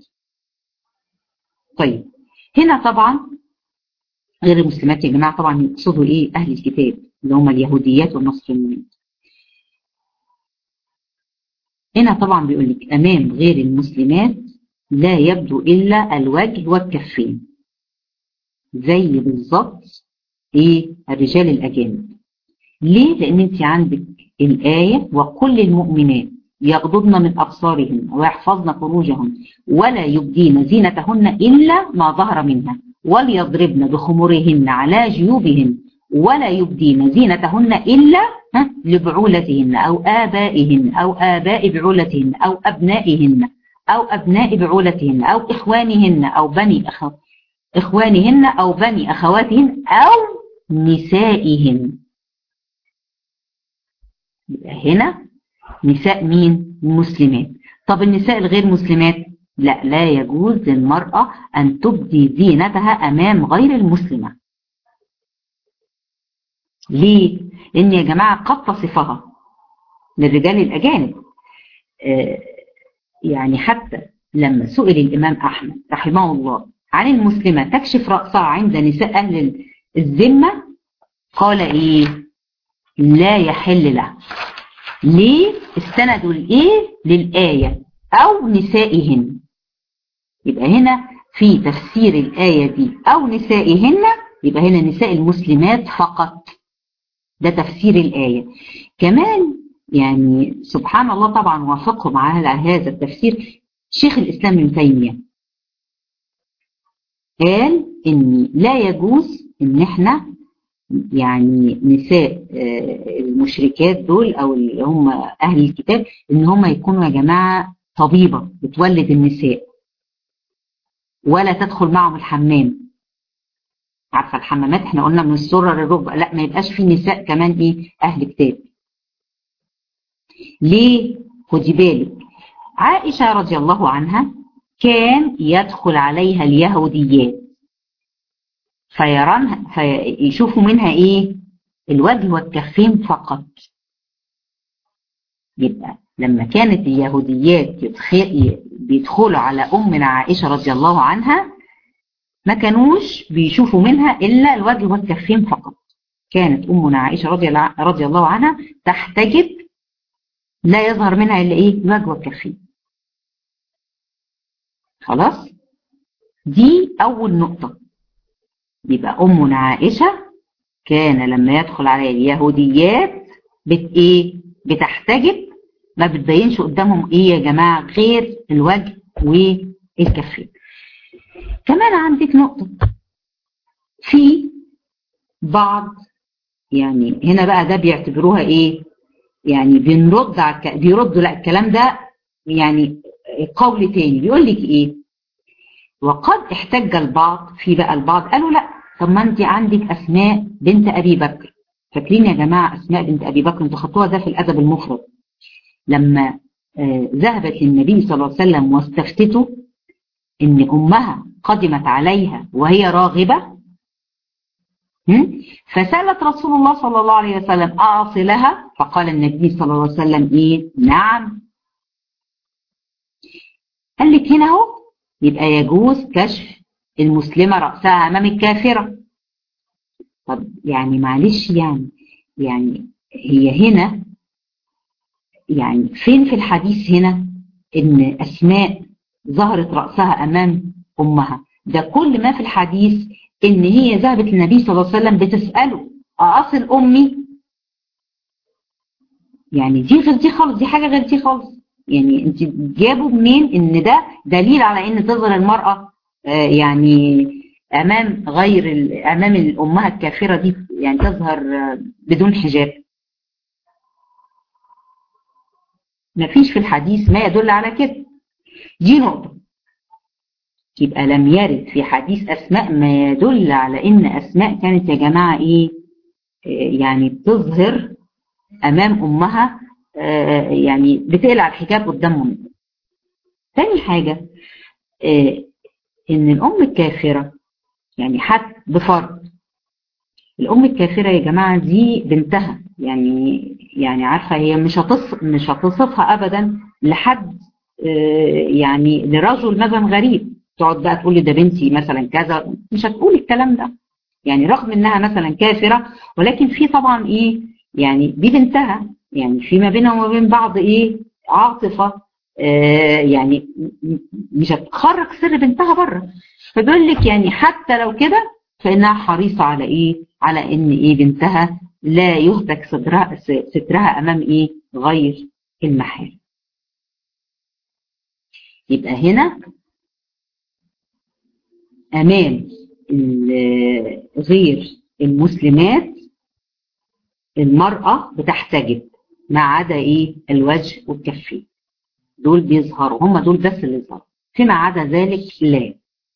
طيب هنا طبعا غير المسلمات يا جماعة طبعا يقصدوا ايه؟ أهل الكتاب اللي هم اليهوديات والنصرانيات. هنا طبعا بيقول لك أمام غير المسلمات لا يبدو إلا الوجه والكفين، زي بالظبط ايه الرجال الأجانب. ليه؟ لأن انت عندك الآية: وكل المؤمنات يغضضن من أبصارهن ويحفظن فروجهن ولا يبدين زينتهن إلا ما ظهر منها وليضربن بخمرهن على جيوبهن ولا يبدين زينتهن إلا لبعولتهن أو آبائهن أو آباء بعولتهن أو أبنائهن أو أبناء بعولتهن أو إخوانهن أو بني إخوانهن أو بني أخواتهن أو نسائهن. هنا نساء مين؟ مسلمات. طب النساء الغير مسلمات لا يجوز للمرأة أن تبدي زينتها أمام غير المسلمة. ليه؟ لأن يا جماعة قد تصفها للرجال الأجانب. يعني حتى لما سئل الإمام أحمد رحمه الله عن المسلمة تكشف رأسها عند نساء أهل الذمة قال إيه؟ لا يحل له. ليه؟ استندوا لإيه؟ للآية أو نسائهن. يبقى هنا في تفسير الآية دي أو نسائهن، يبقى هنا نساء المسلمات فقط. ده تفسير الآية. كمان يعني سبحان الله طبعا وافقهم على هذا التفسير شيخ الإسلام ابن تيمية، قال إن لا يجوز ان احنا يعني نساء المشركات دول او اللي هم اهل الكتاب ان هم يكونوا يا جماعه طبيبه بتولد النساء، ولا تدخل معهم الحمام. عارفه الحمامات احنا قلنا من السره للركبه، لا ما يبقاش في نساء كمان ايه اهل كتاب. ليه؟ خدي بالك، عائشه رضي الله عنها كان يدخل عليها اليهوديات فيرانها فيشوفوا منها ايه؟ الوجه والكفين فقط. يبقى لما كانت اليهوديات بيدخلوا على أمنا عائشة رضي الله عنها ما كانوش بيشوفوا منها إلا الوجه والكفين فقط. كانت أمنا عائشة رضي الله عنها تحتجب لا يظهر منها إلا إيه؟ الوجه والكفين. خلاص؟ دي أول نقطة. يبقى أمنا عائشة كان لما يدخل عليها اليهوديات بتحتجب، ما بتبينش قدامهم ايه يا جماعة غير الوجه والكفين. كمان عندك نقطة، في بعض يعني هنا بقى ده بيعتبروها ايه؟ يعني بيردوا لا الكلام ده يعني قول تاني بيقول لك ايه؟ وقد احتج البعض، في بقى البعض قالوا لا، طب ما انت عندك اسماء بنت ابي بكر. فاكرين يا جماعة اسماء بنت ابي بكر؟ انتوا خدتوها ده في الادب المفرد. لما ذهبت للنبي صلى الله عليه وسلم واستفتته ان امها قدمت عليها وهي راغبة، فسألت رسول الله صلى الله عليه وسلم أصلها؟ فقال النبي صلى الله عليه وسلم ايه؟ نعم. قال لك هنا اهو يبقى يجوز كشف المسلمة رأسها امام الكافرة. طب يعني معلش يعني هي هنا يعني فين في الحديث هنا ان اسماء ظهرت رأسها امام امها؟ ده كل ما في الحديث ان هي ذهبت للنبي صلى الله عليه وسلم بتسأله اصل امي. يعني دي غير دي خالص، دي حاجة غير دي خالص. يعني انت جابوا منين ان ده دليل على ان تظهر المرأة يعني امام امام الامها الكافرة دي، يعني تظهر بدون حجاب؟ ما فيش في الحديث ما يدل على كده. دي نقطة. يبقى لم يرد في حديث أسماء ما يدل على إن أسماء كانت يا جماعة إيه يعني بتظهر أمام أمها يعني بتقلع الحجاب قدام أمها. تاني حاجة إن الأم الكافرة يعني حتى بفرض الأم الكافرة يا جماعة دي بنتها، يعني عارفة هي مش هتصفها أبدا لحد يعني لرجل مثلا غريب تقعد بقى تقول لي ده بنتي مثلا كذا، مش هتقول الكلام ده. يعني رغم انها مثلا كافرة ولكن في طبعا ايه يعني دي بنتها، يعني في ما بينها وما بين بعض ايه عاطفة يعني مش هتخرج سر بنتها بره. فبيقول لك يعني حتى لو كده فانها حريصة على ايه؟ على ان ايه بنتها لا يهتك سترها امام ايه غير المحارم. يبقى هنا امام غير المسلمات المرأة بتحتجب ما عدا ايه الوجه والكفين، دول بيظهروا، هم دول بس اللي يظهروا، فيما عدا ذلك لا.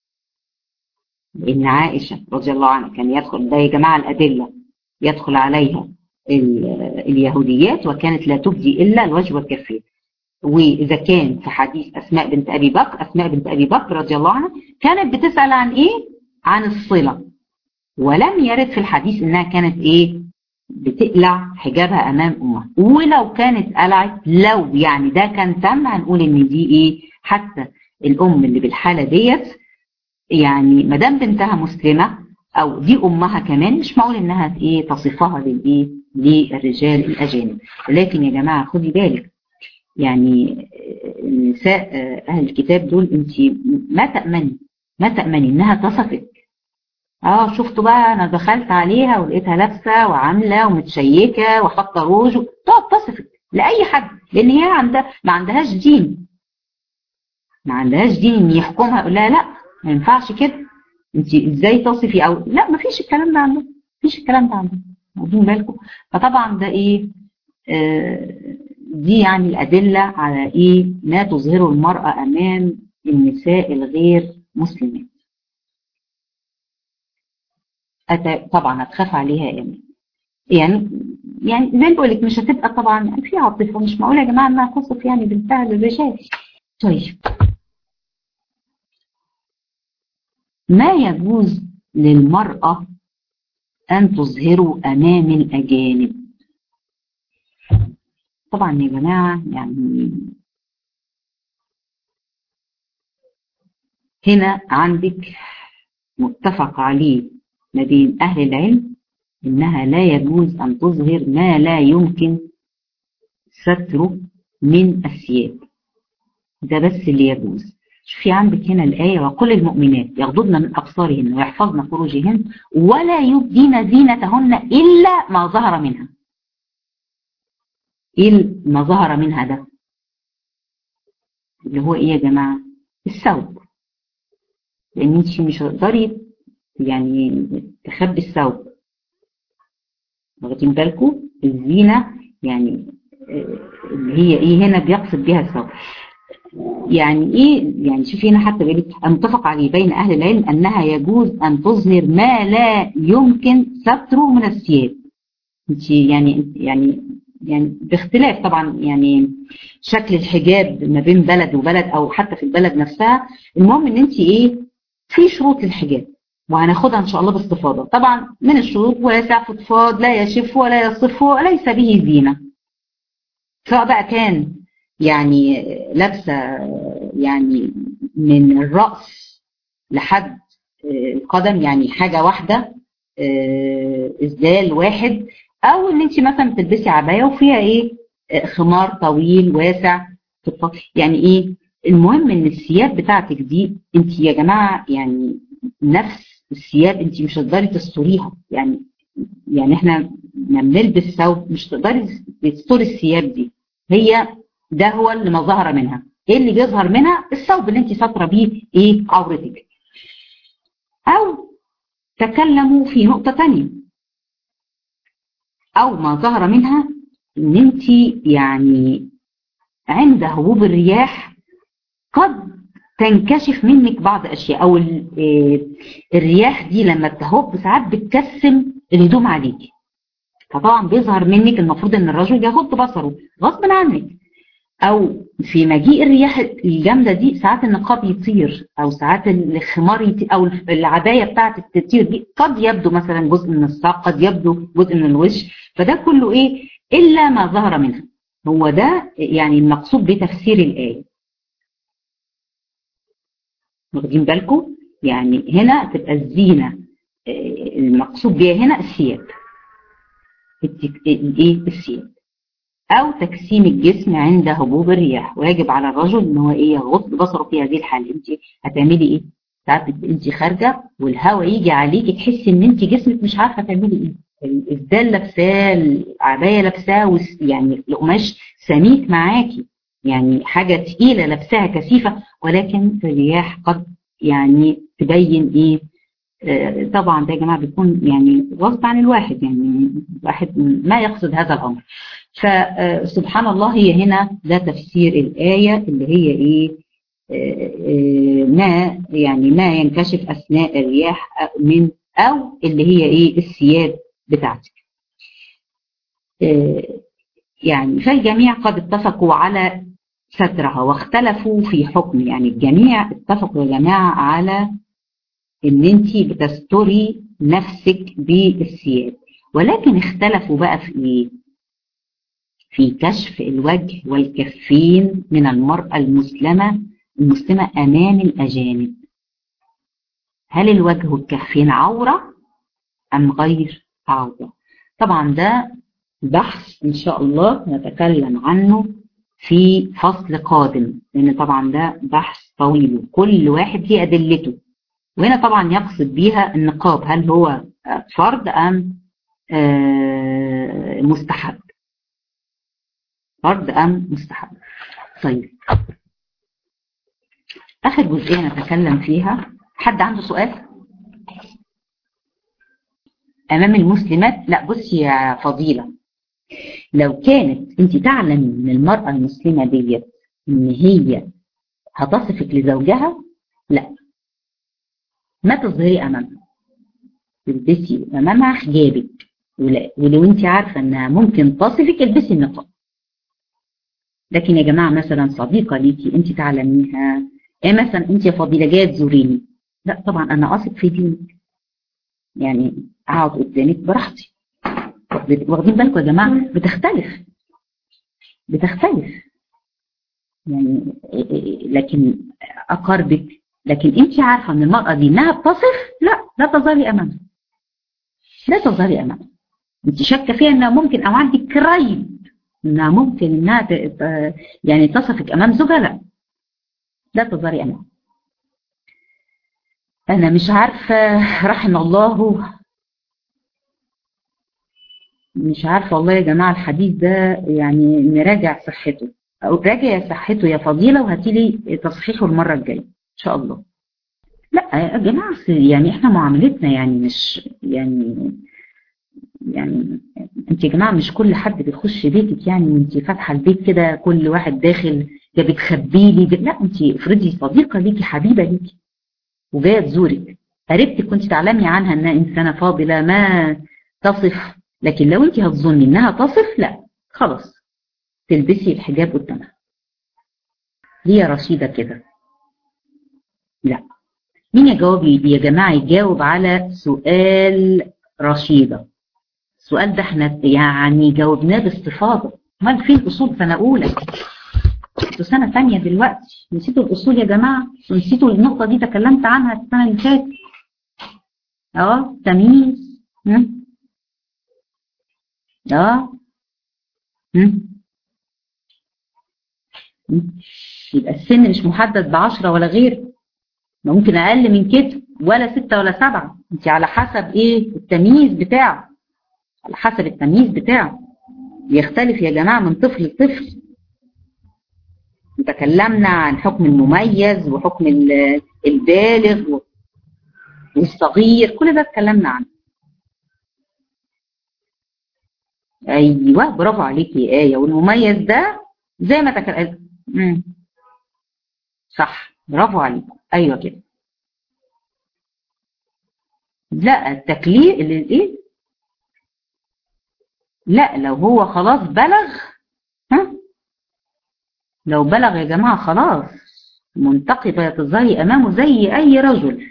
لان عائشة رضي الله عنها كان يدخل ده يا جماعة الأدلة، يدخل عليها اليهوديات وكانت لا تبدي إلا الوجه والكفين. وإذا كان في حديث أسماء بنت أبي بكر رضي الله عنها كانت بتسأل عن إيه؟ عن الصلة، ولم يرد في الحديث إنها كانت إيه؟ بتقلع حجابها أمام أمها. ولو كانت قلعت لو يعني ده كان تم هنقول إن دي إيه؟ حتى الأم اللي بالحالة ديت يعني ما دام بنتها مسلمة أو دي أمها كمان مش معقول إنها إيه تصفها للإيه؟ للرجال الأجانب. ولكن يا جماعة خدي بالك يعني نساء أهل الكتاب دول أنت ما تأمني إنها تصفك. شفتوا بقى أنا دخلت عليها ولقيتها لابسة وعاملة ومتشيكة وحاطة روج تقعد تصفك لأي حد، لأن هي ما عندهاش دين، إن يحكمها يقول لها لا ما ينفعش كده، انت ازاي تصفي او لا، مفيش الكلام ده عندنا، مفيش الكلام ده عندنا، واخدين بالكم؟ فطبعا ده ايه، دي يعني الادله على ايه ما تظهره المراه امام النساء الغير مسلمات. طبعا هتخاف عليها يعني، يعني زي ما بقول لك مش هتبقى طبعا في عاطفه، مش معقول يا جماعه انها تصف يعني بنتها للرجال. طيب، ما يجوز للمرأة أن تظهره أمام الأجانب. طبعا يا جماعة يعني هنا عندك متفق عليه ما بين أهل العلم إنها لا يجوز أن تظهر ما لا يمكن ستره من الثياب، ده بس اللي يجوز. شوفي عندك هنا الآية: وكل المؤمنات يغضضن من أبصارهن ويحفظن فروجهن ولا يبدين زينتهن إلا ما ظهر منها. إيه ما ظهر منها ده؟ اللي هو إيه يا جماعة؟ الثوب، لأن انت مش هتقدري يعني تخبي الثوب، واخدين بالكم؟ الزينة يعني اللي هي إيه هنا بيقصد بها الثوب. يعني ايه؟ يعني شوفي هنا حتى بيقول لك متفق عليه بين اهل العلم انها يجوز ان تظهر ما لا يمكن ستره من الثياب. انت يعني باختلاف طبعا يعني شكل الحجاب ما بين بلد وبلد او حتى في البلد نفسها. المهم ان انت ايه، في شروط للحجاب وهناخدها ان شاء الله باستفاضه. طبعا من الشروط: واسع فضفاض لا يشف ولا يصف وليس به زينه. سواء بقى كان يعني لابسه يعني من الرأس لحد القدم، يعني حاجة واحدة، إسدال واحد، أو إن أنت مثلا بتلبسي عباية وفيها إيه، خمار طويل واسع يعني إيه. المهم إن الثياب بتاعتك دي أنت يا جماعة يعني نفس الثياب أنت مش هتقدري تستريها. يعني إحنا لما بنلبس ثوب مش تقدري تستري الثياب دي، هي ده هو اللي ما ظهر منها. ايه اللي بيظهر منها؟ الثوب اللي انت ساتره بيه ايه عورتك. او تكلموا في نقطة تانية، او ما ظهر منها ان انت يعني عند هبوب الرياح قد تنكشف منك بعض اشياء، او الرياح دي لما تهب ساعات بتكسم الهدوم عليكي، فطبعا بيظهر منك. المفروض ان الرجل يغض بصره غصب عنك، او في مجيء الرياح الجامده دي ساعات النقاب يطير، او ساعات الخمار يطير، او العبايه بتاعتك تطير دي، قد يبدو مثلا جزء من الساق، قد يبدو جزء من الوش، فده كله ايه الا ما ظهر منها. هو ده يعني المقصود بتفسير الايه، واخدين بالكم؟ يعني هنا تبقى الزينه المقصود بها هنا الثياب، الايه الثياب، او تجسيم الجسم عند هبوب الرياح. ويجب على الرجل ان هو ايه يغض بصره في هذه الحاله. انت هتعملي ايه؟ ساعات انت خارجه والهواء يجي عليكي تحسي ان انت جسمك مش عارفه تعملي ايه، الاسدال لابساه، العبايه لابساه، يعني القماش سميك معاكي، يعني حاجه تقيله لابساها كثيفه، ولكن الرياح قد يعني تبين ايه. طبعا ده يا جماعه بيكون يعني غصب عن الواحد، يعني الواحد ما يقصد هذا الامر. فسبحان الله، هي هنا ده تفسير الآية اللي هي إيه، ما يعني ما ينكشف أثناء الرياح من، أو اللي هي إيه الثياب بتاعتك. يعني فالجميع قد اتفقوا على سترها واختلفوا في حكم. يعني الجميع اتفقوا يا جماعة على إن أنت بتستري نفسك بالثياب، ولكن اختلفوا بقى في إيه؟ في كشف الوجه والكفين من المرأة المسلمة أمام الأجانب. هل الوجه والكفين عورة أم غير عورة؟ طبعا ده بحث إن شاء الله نتكلم عنه في فصل قادم، لأن طبعا ده بحث طويل وكل واحد ليه أدلته. وهنا طبعا يقصد بيها النقاب، هل هو فرض أم مستحب؟ فرض أم مستحب؟ طيب، آخر جزئية نتكلم فيها، حد عنده سؤال؟ امام المسلمات. لا بصي يا فضيله، لو كانت انت تعلمي من المراه المسلمه ديت ان هي هتصفك لزوجها، لا، ما تظهري امامها، تلبسي امامها حجابك، ولو انت عارفه انها ممكن تصفك البسي النقاب. لكن يا جماعه مثلا صديقه ليكي انت تعلميها، مثلا انت يا فضيله جايه تزوريني، لا طبعا انا اثق في دينك، يعني اقعد قدامك براحتي. واخدين بالكم يا جماعه؟ بتختلف يعني. لكن اقاربك، لكن انت عارفه ان المراه دي انها بتصف، لا تظهري امامها، لا تظهري امامها. انت شاكه فيها انها ممكن، او عندك ريب انها ممكن انها يعني تصفك امام زوجها، لا تظهري امامها. انا مش عارفه، رحم الله، مش عارفه والله يا جماعه الحديث ده يعني نراجع صحته، او راجع صحته يا فضيله وهاتي لي تصحيحه المره الجايه ان شاء الله. لا يا جماعه يعني احنا معاملتنا يعني مش يعني انت يا جماعه مش كل حد بيخش بيتك يعني وانت فاتحه البيت كده كل واحد داخل يا بتخبي لي، لا انت افرضي صديقه ليكي حبيبه ليكي وجايه تزورك، قريبتك كنت تعلمي عنها انها انسانه فاضله ما تصف، لكن لو انت هتظني انها تصف، لا خلاص تلبسي الحجاب قدامها. ليه يا رشيده كده؟ لا. مين يجاوب يا جماعه؟ يجاوب على سؤال رشيده. السؤال ده احنا يعني جاوبناه باستفاضه. امال فين اصول سنه اولى؟ انتوا سنه ثانيه دلوقتي، نسيتوا الاصول يا جماعه؟ ونسيتوا النقطه دي تكلمت عنها السنه اللي فاتت. تمييز. اه مم. مم. يبقى السن مش محدد ب10 ولا غير، ممكن اقل من كده، ولا 6 ولا 7، انت على حسب ايه التمييز بتاعه، على حسب التمييز بتاعه بيختلف يا جماعه من طفل لطفل. تكلمنا عن حكم المميز وحكم البالغ والصغير، كل ده اتكلمنا عنه. ايوه برافو عليكي يا ايه. والمميز ده زي ما تكلمنا. صح برافو عليكي، ايوه كده. لا التكليف اللي ايه، لا لو هو خلاص بلغ. ها، لو بلغ يا جماعه خلاص منتقبه تظهري امامه زي اي رجل،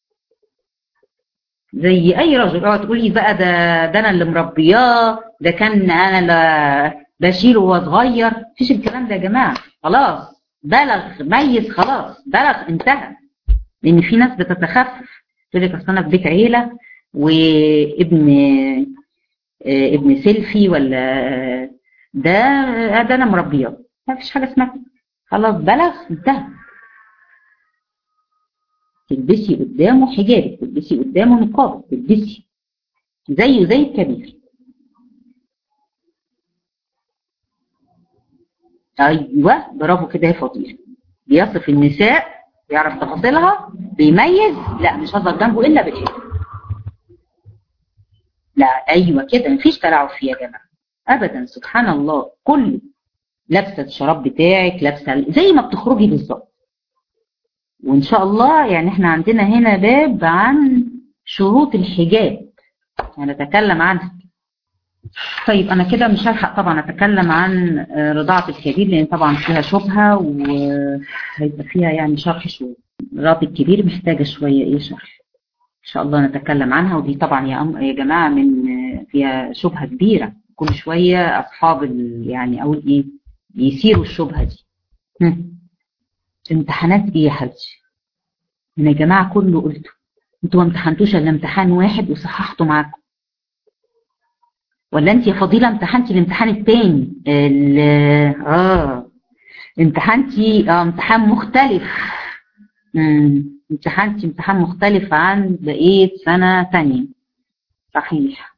زي اي رجل. اوعى تقولي بقى ده انا اللي مربياه، ده كان انا اللي بشيله وهو صغير، مفيش الكلام ده يا جماعه. خلاص بلغ ميز، خلاص بلغ انتهى. لان في ناس بتتخفف تقول لك اصل انا في بيت عيله وابن ابن سيلفي ولا ده انا مربياه، ما فيش حاجه اسمها كده. خلاص بلغ انتهى. تلبسي قدامه حجابك، تلبسي قدامه نقابك، تلبسي زيه زي الكبير. ايوه برافو كده يا فضيله. بيصف النساء، بيعرف تفاصيلها، بيميز، لا مش هظهر جنبه الا بالحجاب. لا ايوه كده، مفيش تلاعب فيه يا جماعه ابدا، سبحان الله. كله لابسه الشراب بتاعك، لابسه زي ما بتخرجي بالظبط. وان شاء الله يعني احنا عندنا هنا باب عن شروط الحجاب هنتكلم عنها. طيب انا كده مش هلحق طبعا اتكلم عن رضاعة الكبير لان طبعا فيها شبهة وهيبقى فيها يعني شرح شوية. رضاعة الكبير محتاجة شوية ايه شرح، ان شاء الله نتكلم عنها. ودي طبعا يا جماعة من فيها شبهة كبيرة، كل شوية اصحاب يعني اقول ايه يثيروا الشبهة دي. امتحانات ايه يا حبيبتي؟ انا يا جماعة كله قلته، انتوا ما امتحنتوش الا امتحان واحد وصححتوا معاكم، ولا انت يا فضيلة امتحنتي الامتحان التاني امتحنتي امتحان مختلف. امتحنتي امتحان مختلف عن بقية سنة تانية. صحيح،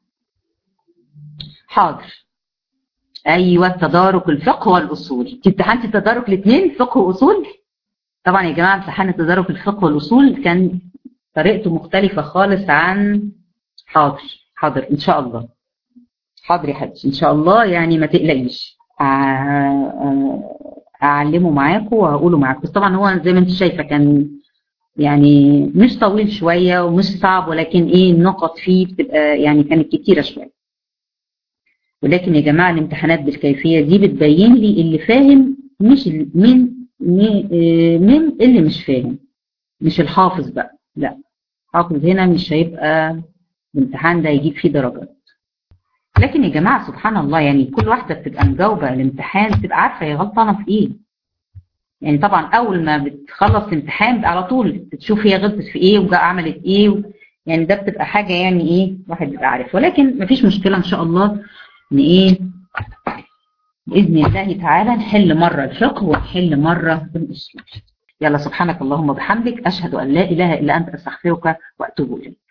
حاضر. ايوه تدارك الفقه والاصول، انت امتحنتي تدارك الاثنين فقه واصول. طبعا يا جماعة امتحان تدارك الفقه والاصول كان طريقته مختلفة خالص عن، حاضر حاضر ان شاء الله. حاضر يا حبيبتي ان شاء الله، يعني ما تقلقيش، اعلمه معاكم وهقوله معاكم. بس طبعا هو زي ما انت شايفه كان يعني مش طويل شويه ومش صعب، ولكن ايه النقط فيه بتبقى يعني كانت كتيره شويه. ولكن يا جماعه الامتحانات بالكيفيه دي بتبين لي اللي فاهم مش من اللي مش فاهم. مش الحافظ بقى، لا، الحافظ هنا مش هيبقى الامتحان ده هيجيب فيه درجات. لكن يا جماعه سبحان الله، يعني كل واحده بتبقى مجاوبه الامتحان بتبقى عارفه هي غلطانه في ايه. يعني طبعا اول ما بتخلص الامتحان على طول بتشوف هي غلطت في ايه وجا عملت ايه يعني ده بتبقى حاجه يعني ايه واحد بيبقى عارف. ولكن مفيش مشكله ان شاء الله ان ايه باذن الله تعالى نحل مره الفقه ونحل مره الاصول. يلا سبحانك اللهم وبحمدك اشهد ان لا اله الا انت استغفرك واتوب اليك.